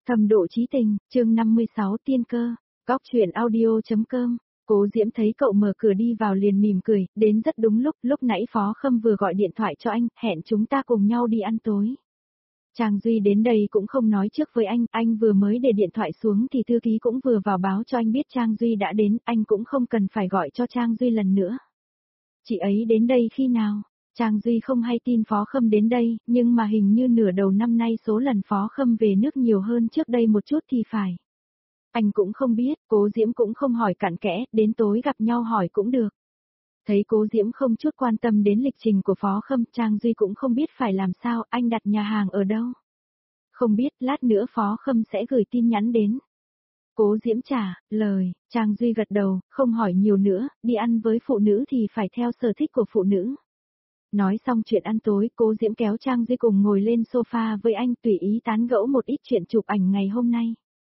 Thâm độ chí tình, chương 56 tiên cơ, góc chuyện audio.com. Cố Diễm thấy cậu mở cửa đi vào liền mỉm cười, đến rất đúng lúc nãy Phó Khâm vừa gọi điện thoại cho anh, hẹn chúng ta cùng nhau đi ăn tối. Trang Duy đến đây cũng không nói trước với anh vừa mới để điện thoại xuống thì thư ký cũng vừa vào báo cho anh biết Trang Duy đã đến, anh cũng không cần phải gọi cho Trang Duy lần nữa. Chị ấy đến đây khi nào? Trang Duy không hay tin Phó Khâm đến đây, nhưng mà hình như nửa đầu năm nay số lần Phó Khâm về nước nhiều hơn trước đây một chút thì phải. Anh cũng không biết, Cố Diễm cũng không hỏi cặn kẽ, đến tối gặp nhau hỏi cũng được. Thấy Cố Diễm không chút quan tâm đến lịch trình của Phó Khâm, Trang Duy cũng không biết phải làm sao, anh đặt nhà hàng ở đâu. Không biết, lát nữa Phó Khâm sẽ gửi tin nhắn đến. Cố Diễm trả lời, Trang Duy gật đầu, không hỏi nhiều nữa, đi ăn với phụ nữ thì phải theo sở thích của phụ nữ. Nói xong chuyện ăn tối, Cố Diễm kéo Trang Duy cùng ngồi lên sofa với anh tùy ý tán gẫu một ít chuyện chụp ảnh ngày hôm nay.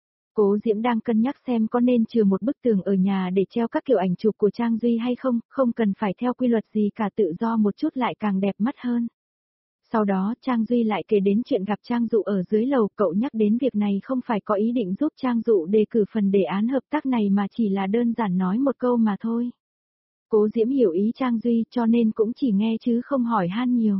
Cố Diễm đang cân nhắc xem có nên chừa một bức tường ở nhà để treo các kiểu ảnh chụp của Trang Duy hay không, không cần phải theo quy luật gì cả, tự do một chút lại càng đẹp mắt hơn. Sau đó Trang Duy lại kể đến chuyện gặp Trang Dụ ở dưới lầu, cậu nhắc đến việc này không phải có ý định giúp Trang Dụ đề cử phần đề án hợp tác này mà chỉ là đơn giản nói một câu mà thôi. Cố Diễm hiểu ý Trang Duy cho nên cũng chỉ nghe chứ không hỏi han nhiều.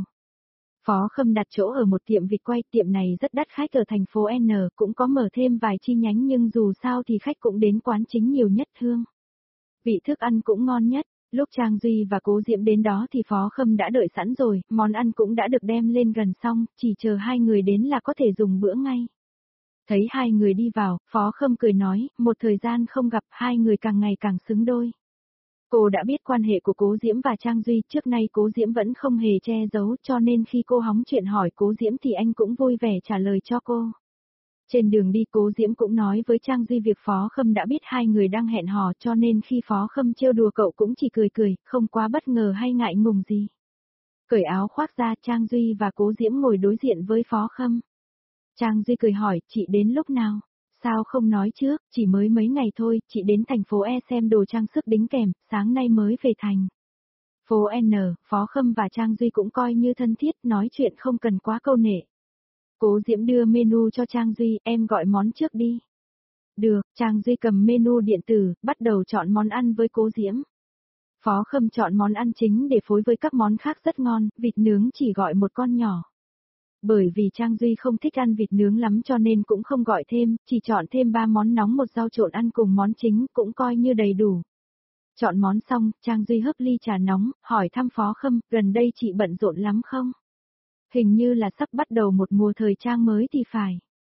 Phó Khâm đặt chỗ ở một tiệm vịt quay, tiệm này rất đắt khách ở thành phố N, cũng có mở thêm vài chi nhánh nhưng dù sao thì khách cũng đến quán chính nhiều nhất Hương. Vị thức ăn cũng ngon nhất, lúc Trang Duy và Cố Diễm đến đó thì Phó Khâm đã đợi sẵn rồi, món ăn cũng đã được đem lên gần xong, chỉ chờ hai người đến là có thể dùng bữa ngay. Thấy hai người đi vào, Phó Khâm cười nói, một thời gian không gặp hai người càng ngày càng xứng đôi. Cô đã biết quan hệ của Cố Diễm và Trang Duy, trước nay Cố Diễm vẫn không hề che giấu cho nên khi cô hóng chuyện hỏi Cố Diễm thì anh cũng vui vẻ trả lời cho cô. Trên đường đi Cố Diễm cũng nói với Trang Duy việc Phó Khâm đã biết hai người đang hẹn hò cho nên khi Phó Khâm trêu đùa cậu cũng chỉ cười, không quá bất ngờ hay ngại ngùng gì. Cởi áo khoác ra, Trang Duy và Cố Diễm ngồi đối diện với Phó Khâm. Trang Duy cười hỏi, chị đến lúc nào? Sao không nói trước, chỉ mới mấy ngày thôi, chị đến thành phố E xem đồ trang sức đính kèm, sáng nay mới về thành. Phố N, Phó Khâm và Trang Duy cũng coi như thân thiết, nói chuyện không cần quá câu nệ. Cố Diễm đưa menu cho Trang Duy, em gọi món trước đi. Được, Trang Duy cầm menu điện tử, bắt đầu chọn món ăn với Cố Diễm. Phó Khâm chọn món ăn chính để phối với các món khác rất ngon, vịt nướng chỉ gọi một con nhỏ. Bởi vì Trang Duy không thích ăn vịt nướng lắm cho nên cũng không gọi thêm, chỉ chọn thêm 3 món nóng một rau trộn ăn cùng món chính cũng coi như đầy đủ. Chọn món xong, Trang Duy hấp ly trà nóng, hỏi thăm Phó Khâm, gần đây chị bận rộn lắm không? Hình như là sắp bắt đầu một mùa thời trang mới thì phải.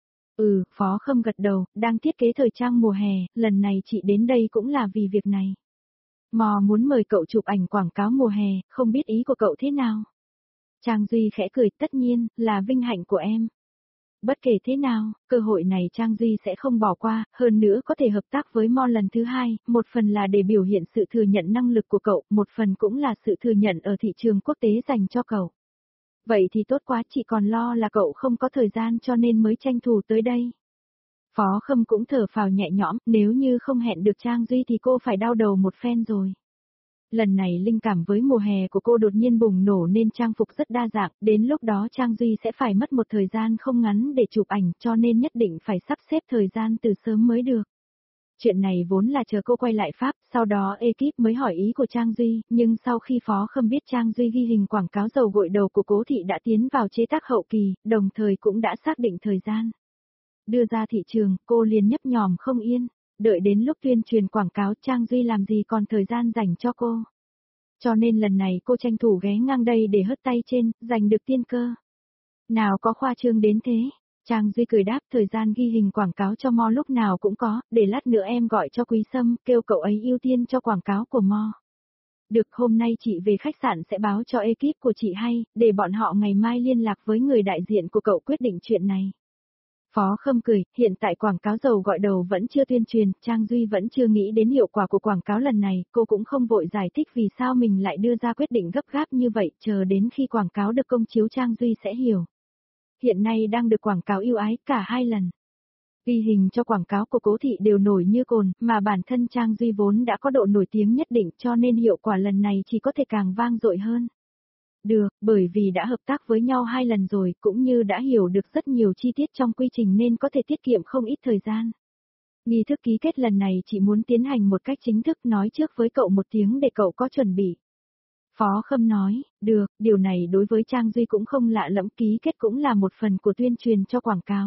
Phó Khâm gật đầu, đang thiết kế thời trang mùa hè, lần này chị đến đây cũng là vì việc này. Mò muốn mời cậu chụp ảnh quảng cáo mùa hè, không biết ý của cậu thế nào? Trang Duy khẽ cười, tất nhiên, là vinh hạnh của em. Bất kể thế nào, cơ hội này Trang Duy sẽ không bỏ qua, hơn nữa có thể hợp tác với Mo lần thứ hai, một phần là để biểu hiện sự thừa nhận năng lực của cậu, một phần cũng là sự thừa nhận ở thị trường quốc tế dành cho cậu. Vậy thì tốt quá, chị còn lo là cậu không có thời gian cho nên mới tranh thủ tới đây. Phó Khâm cũng thở phào nhẹ nhõm, nếu như không hẹn được Trang Duy thì cô phải đau đầu một phen rồi. Lần này linh cảm với mùa hè của cô đột nhiên bùng nổ nên trang phục rất đa dạng, đến lúc đó Trang Duy sẽ phải mất một thời gian không ngắn để chụp ảnh cho nên nhất định phải sắp xếp thời gian từ sớm mới được. Chuyện này vốn là chờ cô quay lại Pháp, sau đó ekip mới hỏi ý của Trang Duy, nhưng sau khi Phó Khâm biết Trang Duy ghi hình quảng cáo dầu gội đầu của Cố Thị đã tiến vào chế tác hậu kỳ, đồng thời cũng đã xác định thời gian. Đưa ra thị trường, cô liền nhấp nhòm không yên, đợi đến lúc tuyên truyền quảng cáo Trang Duy làm gì còn thời gian dành cho cô. Cho nên lần này cô tranh thủ ghé ngang đây để hất tay trên, giành được tiên cơ. Nào có khoa trương đến thế. Trang Duy cười đáp, thời gian ghi hình quảng cáo cho Mo lúc nào cũng có, để lát nữa em gọi cho Quý Sâm, kêu cậu ấy ưu tiên cho quảng cáo của Mo. Được, hôm nay chị về khách sạn sẽ báo cho ekip của chị hay, để bọn họ ngày mai liên lạc với người đại diện của cậu quyết định chuyện này. Phó Khâm cười, hiện tại quảng cáo dầu gọi đầu vẫn chưa tuyên truyền, Trang Duy vẫn chưa nghĩ đến hiệu quả của quảng cáo lần này, cô cũng không vội giải thích vì sao mình lại đưa ra quyết định gấp gáp như vậy, chờ đến khi quảng cáo được công chiếu Trang Duy sẽ hiểu. Hiện nay đang được quảng cáo ưu ái cả 2 lần. Ghi hình cho quảng cáo của Cố Thị đều nổi như cồn, mà bản thân Trang Duy vốn đã có độ nổi tiếng nhất định cho nên hiệu quả lần này chỉ có thể càng vang dội hơn. Được, bởi vì đã hợp tác với nhau 2 lần rồi, cũng như đã hiểu được rất nhiều chi tiết trong quy trình nên có thể tiết kiệm không ít thời gian. Nghi thức ký kết lần này chị muốn tiến hành một cách chính thức, nói trước với cậu một tiếng để cậu có chuẩn bị. Phó Khâm nói, được, điều này đối với Trang Duy cũng không lạ lẫm, ký kết cũng là một phần của tuyên truyền cho quảng cáo.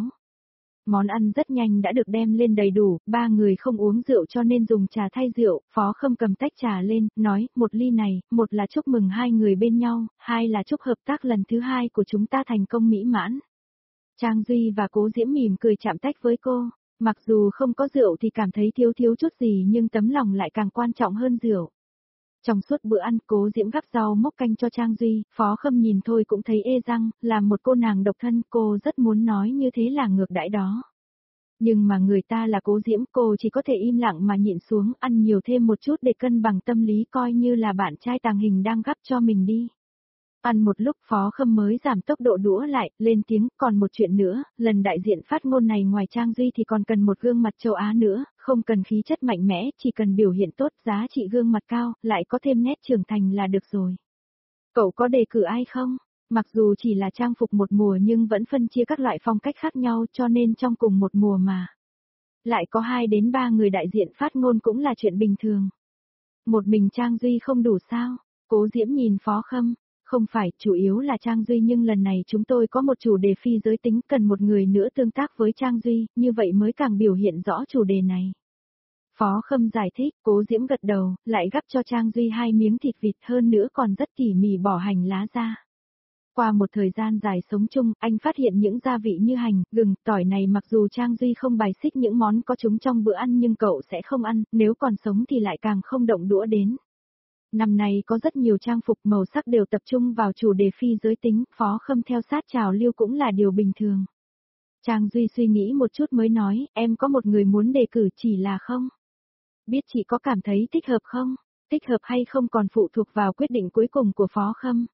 Món ăn rất nhanh đã được đem lên đầy đủ, 3 người không uống rượu cho nên dùng trà thay rượu, Phó Khâm cầm tách trà lên, nói, một ly này, một là chúc mừng 2 người bên nhau, 2 là chúc hợp tác lần thứ 2 của chúng ta thành công mỹ mãn. Trang Duy và Cố Diễm mỉm cười chạm tách với cô, mặc dù không có rượu thì cảm thấy thiếu thiếu chút gì nhưng tấm lòng lại càng quan trọng hơn rượu. Trong suốt bữa ăn, Cố Diễm gắp rau mốc canh cho Trang Duy, Phó Khâm nhìn thôi cũng thấy ê răng, làm một cô nàng độc thân, cô rất muốn nói như thế là ngược đãi đó. Nhưng mà người ta là Cố Diễm, cô chỉ có thể im lặng mà nhịn xuống, ăn nhiều thêm một chút để cân bằng tâm lý, coi như là bạn trai tàng hình đang gắp cho mình đi. Ăn một lúc Phó Khâm mới giảm tốc độ đũa lại, lên tiếng, còn một chuyện nữa, lần đại diện phát ngôn này ngoài Trang Duy thì còn cần một gương mặt châu Á nữa, không cần khí chất mạnh mẽ, chỉ cần biểu hiện tốt, giá trị gương mặt cao, lại có thêm nét trưởng thành là được rồi. Cậu có đề cử ai không? Mặc dù chỉ là trang phục một mùa nhưng vẫn phân chia các loại phong cách khác nhau cho nên trong cùng một mùa mà. Lại có 2 đến 3 người đại diện phát ngôn cũng là chuyện bình thường. Một mình Trang Duy không đủ sao? Cố Diễm nhìn Phó Khâm. Không phải, chủ yếu là Trang Duy nhưng lần này chúng tôi có một chủ đề phi giới tính, cần một người nữa tương tác với Trang Duy, như vậy mới càng biểu hiện rõ chủ đề này. Phó Khâm giải thích, Cố Diễm gật đầu, lại gắp cho Trang Duy 2 miếng thịt vịt, hơn nữa còn rất tỉ mỉ bỏ hành lá ra. Qua một thời gian dài sống chung, anh phát hiện những gia vị như hành, gừng, tỏi này mặc dù Trang Duy không bài xích những món có chúng trong bữa ăn nhưng cậu sẽ không ăn, nếu còn sống thì lại càng không động đũa đến. Năm nay có rất nhiều trang phục màu sắc đều tập trung vào chủ đề phi giới tính, Phó Khâm theo sát trào lưu cũng là điều bình thường. Trang Duy suy nghĩ một chút mới nói, em có một người muốn đề cử, chỉ là không biết chị có cảm thấy thích hợp không? Thích hợp hay không còn phụ thuộc vào quyết định cuối cùng của Phó Khâm.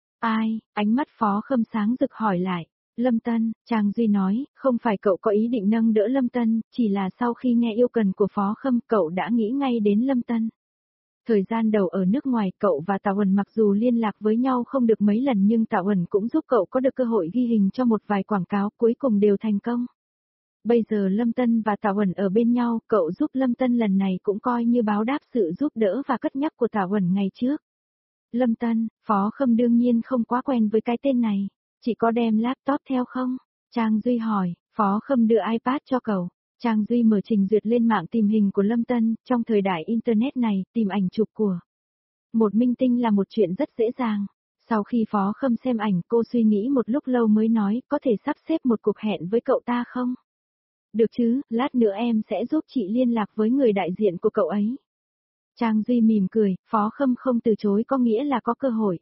Ai? Ánh mắt Phó Khâm sáng rực hỏi lại. Lâm Tân, Trang Duy nói, không phải cậu có ý định nâng đỡ Lâm Tân, chỉ là sau khi nghe yêu cầu của Phó Khâm cậu đã nghĩ ngay đến Lâm Tân. Thời gian đầu ở nước ngoài, cậu và Tào Uẩn mặc dù liên lạc với nhau không được mấy lần nhưng Tào Uẩn cũng giúp cậu có được cơ hội ghi hình cho một vài quảng cáo, cuối cùng đều thành công. Bây giờ Lâm Tân và Tào Uẩn ở bên nhau, cậu giúp Lâm Tân lần này cũng coi như báo đáp sự giúp đỡ và cất nhắc của Tào Uẩn ngày trước. Lâm Tân, Phó Khâm đương nhiên không quá quen với cái tên này. Chị có đem laptop theo không? Trang Duy hỏi, Phó Khâm đưa iPad cho cậu. Trang Duy mở trình duyệt lên mạng tìm hình của Lâm Tân, trong thời đại Internet này, tìm ảnh chụp của một minh tinh là một chuyện rất dễ dàng. Sau khi Phó Khâm xem ảnh, cô suy nghĩ một lúc lâu mới nói, có thể sắp xếp một cuộc hẹn với cậu ta không? Được chứ, lát nữa em sẽ giúp chị liên lạc với người đại diện của cậu ấy. Trang Duy mỉm cười, Phó Khâm không từ chối có nghĩa là có cơ hội.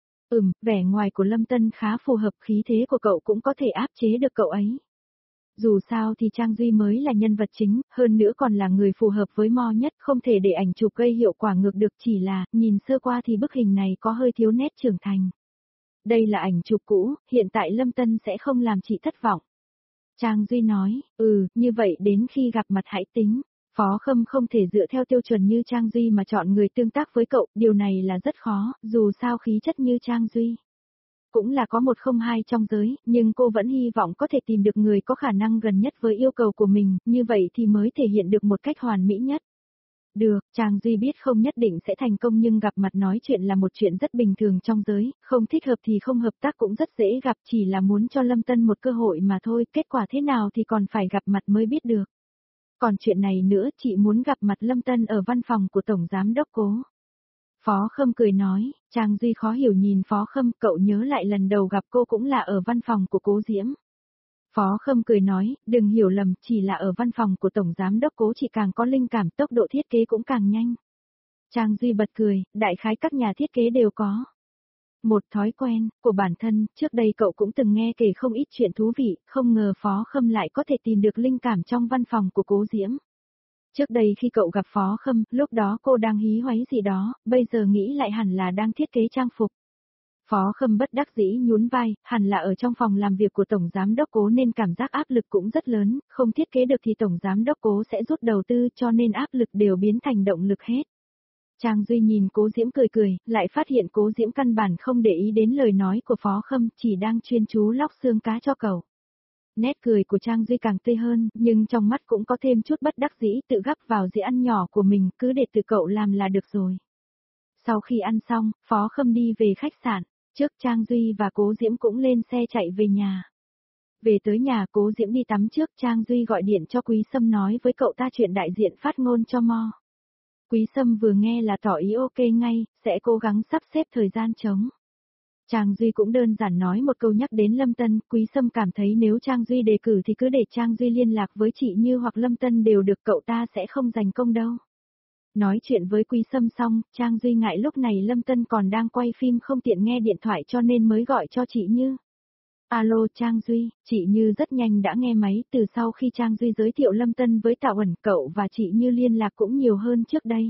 Vẻ ngoài của Lâm Tân khá phù hợp, khí thế của cậu cũng có thể áp chế được cậu ấy. Dù sao thì Trang Duy mới là nhân vật chính, hơn nữa còn là người phù hợp với Mo nhất, không thể để ảnh chụp gây hiệu quả ngược được, chỉ là, nhìn sơ qua thì bức hình này có hơi thiếu nét trưởng thành. Đây là ảnh chụp cũ, hiện tại Lâm Tân sẽ không làm chị thất vọng. Trang Duy nói, như vậy đến khi gặp mặt hãy tính. Phó Khâm không thể dựa theo tiêu chuẩn như Trang Duy mà chọn người tương tác với cậu, điều này là rất khó, dù sao khí chất như Trang Duy cũng là có 102 trong giới, nhưng cô vẫn hy vọng có thể tìm được người có khả năng gần nhất với yêu cầu của mình, như vậy thì mới thể hiện được một cách hoàn mỹ nhất. Được, Trang Duy biết không nhất định sẽ thành công nhưng gặp mặt nói chuyện là một chuyện rất bình thường trong giới, không thích hợp thì không hợp tác cũng rất dễ gặp, chỉ là muốn cho Lâm Tân một cơ hội mà thôi, kết quả thế nào thì còn phải gặp mặt mới biết được. Còn chuyện này nữa, chị muốn gặp mặt Lâm Tân ở văn phòng của Tổng Giám Đốc Cố. Phó Khâm cười nói, Trang Duy khó hiểu nhìn Phó Khâm, cậu nhớ lại lần đầu gặp cô cũng là ở văn phòng của Cố Diễm. Phó Khâm cười nói, đừng hiểu lầm, chỉ là ở văn phòng của Tổng Giám Đốc Cố chị càng có linh cảm, tốc độ thiết kế cũng càng nhanh. Trang Duy bật cười, đại khái các nhà thiết kế đều có một thói quen của bản thân, trước đây cậu cũng từng nghe kể không ít chuyện thú vị, không ngờ Phó Khâm lại có thể tìm được linh cảm trong văn phòng của Cố Diễm. Trước đây khi cậu gặp Phó Khâm, lúc đó cô đang hí hoáy gì đó, bây giờ nghĩ lại hẳn là đang thiết kế trang phục. Phó Khâm bất đắc dĩ nhún vai, hẳn là ở trong phòng làm việc của Tổng Giám Đốc Cố nên cảm giác áp lực cũng rất lớn, không thiết kế được thì Tổng Giám Đốc Cố sẽ rút đầu tư cho nên áp lực đều biến thành động lực hết. Trang Duy nhìn Cố Diễm cười cười, lại phát hiện Cố Diễm căn bản không để ý đến lời nói của Phó Khâm, chỉ đang chuyên chú lóc xương cá cho cậu. Nét cười của Trang Duy càng tươi hơn, nhưng trong mắt cũng có thêm chút bất đắc dĩ, tự gắp vào dĩa ăn nhỏ của mình, cứ để tự cậu làm là được rồi. Sau khi ăn xong, Phó Khâm đi về khách sạn, trước Trang Duy và Cố Diễm cũng lên xe chạy về nhà. Về tới nhà Cố Diễm đi tắm trước, Trang Duy gọi điện cho Quý Sâm nói với cậu ta chuyện đại diện phát ngôn cho Mo. Quý Sâm vừa nghe là tỏ ý ok ngay, sẽ cố gắng sắp xếp thời gian trống. Trang Duy cũng đơn giản nói một câu nhắc đến Lâm Tân, Quý Sâm cảm thấy nếu Trang Duy đề cử thì cứ để Trang Duy liên lạc với chị Như hoặc Lâm Tân đều được, cậu ta sẽ không giành công đâu. Nói chuyện với Quý Sâm xong, Trang Duy ngại lúc này Lâm Tân còn đang quay phim không tiện nghe điện thoại cho nên mới gọi cho chị Như. Alo Trang Duy, chị Như rất nhanh đã nghe máy, từ sau khi Trang Duy giới thiệu Lâm Tân với Tạo Ẩn, cậu và chị Như liên lạc cũng nhiều hơn trước đây.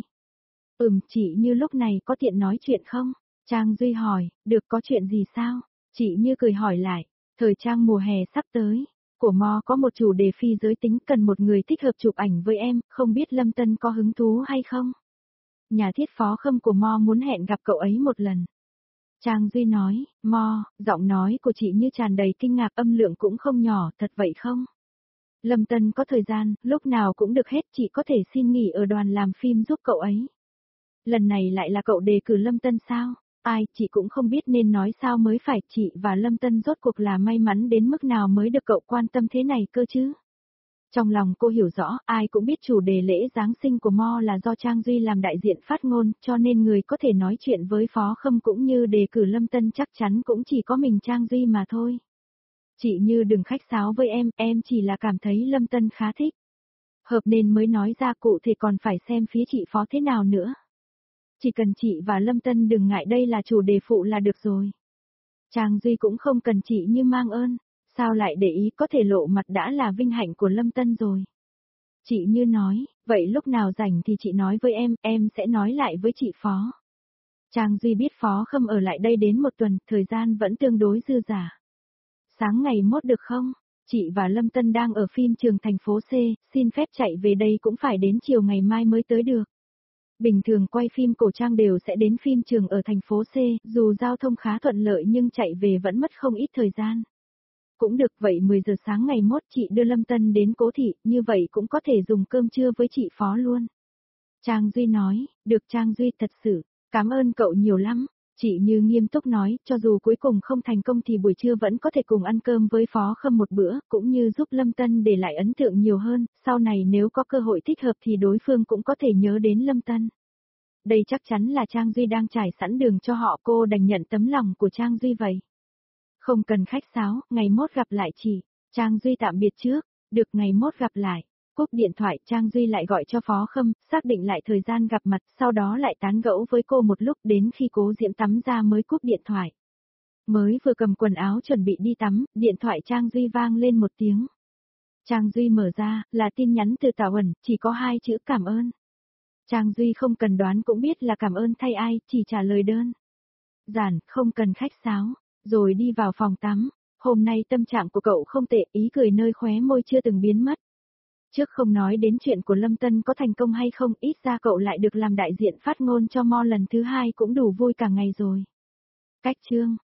Chị Như lúc này có tiện nói chuyện không? Trang Duy hỏi, được, có chuyện gì sao? Chị Như cười hỏi lại, thời trang mùa hè sắp tới, của Mo có một chủ đề phi giới tính cần một người thích hợp chụp ảnh với em, không biết Lâm Tân có hứng thú hay không? Nhà thiết Phó Khâm của Mo muốn hẹn gặp cậu ấy một lần. Trang Duy nói, Mo, giọng nói của chị Như tràn đầy kinh ngạc, âm lượng cũng không nhỏ, thật vậy không? Lâm Tân có thời gian, lúc nào cũng được hết, chị có thể xin nghỉ ở đoàn làm phim giúp cậu ấy. Lần này lại là cậu đề cử Lâm Tân sao? Ai, chị cũng không biết nên nói sao mới phải, chị và Lâm Tân rốt cuộc là may mắn đến mức nào mới được cậu quan tâm thế này cơ chứ? Trong lòng cô hiểu rõ, ai cũng biết chủ đề lễ Giáng sinh của Mo là do Trang Duy làm đại diện phát ngôn, cho nên người có thể nói chuyện với Phó Khâm cũng như đề cử Lâm Tân chắc chắn cũng chỉ có mình Trang Duy mà thôi. Chị Như đừng khách sáo với em chỉ là cảm thấy Lâm Tân khá thích. Hợp nên mới nói ra, cụ thể còn phải xem phía chị Phó thế nào nữa. Chỉ cần chị và Lâm Tân đừng ngại, đây là chủ đề phụ là được rồi. Trang Duy cũng không cần chị Như mang ơn, sao lại để ý, có thể lộ mặt đã là vinh hạnh của Lâm Tân rồi. Chị Như nói, vậy lúc nào rảnh thì chị nói với em sẽ nói lại với chị Phó. Trang Duy biết Phó Khâm ở lại đây đến một tuần, thời gian vẫn tương đối dư dả. Sáng ngày mốt được không? Chị và Lâm Tân đang ở phim trường thành phố C, xin phép chạy về đây cũng phải đến chiều ngày mai mới tới được. Bình thường quay phim cổ trang đều sẽ đến phim trường ở thành phố C, dù giao thông khá thuận lợi nhưng chạy về vẫn mất không ít thời gian. Cũng được, vậy 10 giờ sáng ngày mốt chị đưa Lâm Tân đến Cố Thị, như vậy cũng có thể dùng cơm trưa với chị Phó luôn. Trang Duy nói, được Trang Duy, thật sự, cảm ơn cậu nhiều lắm. Chị Như nghiêm túc nói, cho dù cuối cùng không thành công thì buổi trưa vẫn có thể cùng ăn cơm với Phó Khâm một bữa, cũng như giúp Lâm Tân để lại ấn tượng nhiều hơn, sau này nếu có cơ hội thích hợp thì đối phương cũng có thể nhớ đến Lâm Tân. Đây chắc chắn là Trang Duy đang trải sẵn đường cho họ, cô đành nhận tấm lòng của Trang Duy vậy. Không cần khách sáo, ngày mốt gặp lại chị. Trang Duy tạm biệt trước, được, ngày mốt gặp lại. Cúp điện thoại, Trang Duy lại gọi cho Phó Khâm, xác định lại thời gian gặp mặt, sau đó lại tán gẫu với cô một lúc, đến khi Cố Diễm tắm ra mới cúp điện thoại. Mới vừa cầm quần áo chuẩn bị đi tắm, điện thoại Trang Duy vang lên một tiếng. Trang Duy mở ra, là tin nhắn từ Tạo Ẩn, chỉ có 2 chữ cảm ơn. Trang Duy không cần đoán cũng biết là cảm ơn thay ai, chỉ trả lời đơn giản, không cần khách sáo, rồi đi vào phòng tắm. Hôm nay tâm trạng của cậu không tệ, ý cười nơi khóe môi chưa từng biến mất. Trước không nói đến chuyện của Lâm Tân có thành công hay không, ít ra cậu lại được làm đại diện phát ngôn cho Mo lần thứ 2 cũng đủ vui cả ngày rồi. Cách chương